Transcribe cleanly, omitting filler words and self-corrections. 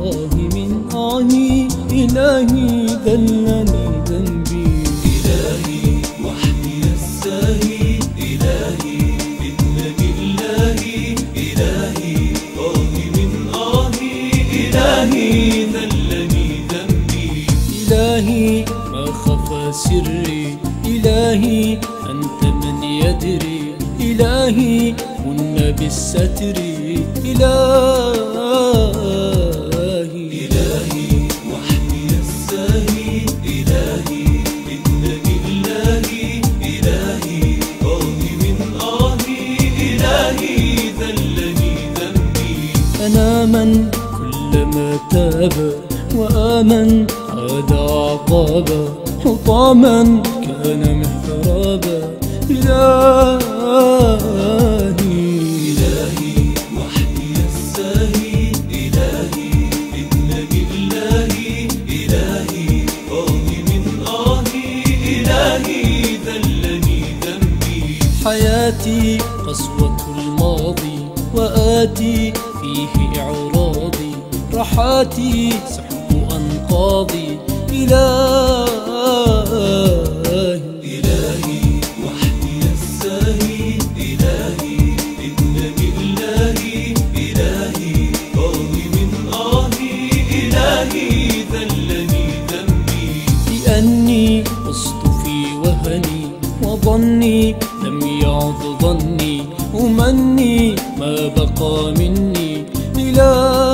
من آهي إلهي ذلني ذنبي. إلهي وحدي الساهي، إلهي إنني إلهي، إلهي من آهي، إلهي ذلني ذنبي. إلهي ما خفى سري، إلهي أنت من يدري، إلهي كن بالستر، إلهي إلهي وحدي الساهي، إلهي إنني إلهي، إلهي من آهي، إلهي ذلني ذنبي. أنا من كلما تاب وآمن عاد عقابا، حطاما كان محرابا، إلهي إلهي وحدي الساهي، إلهي إنني إلهي، إلهي من آهي، إلهي ذلني ذنبي. حياتي قسوة الماضي وآتي فيه إعراضي، رحاتي سحب أنقاضي، إلهي إلهي وحدي الساهي، إلهي إنني إلهي، إلهي من آهي، إلهي ذلني ذنبي. لأني وسط في وهني وظني لم يعد ظني، أمني ما بقى مني، إلهي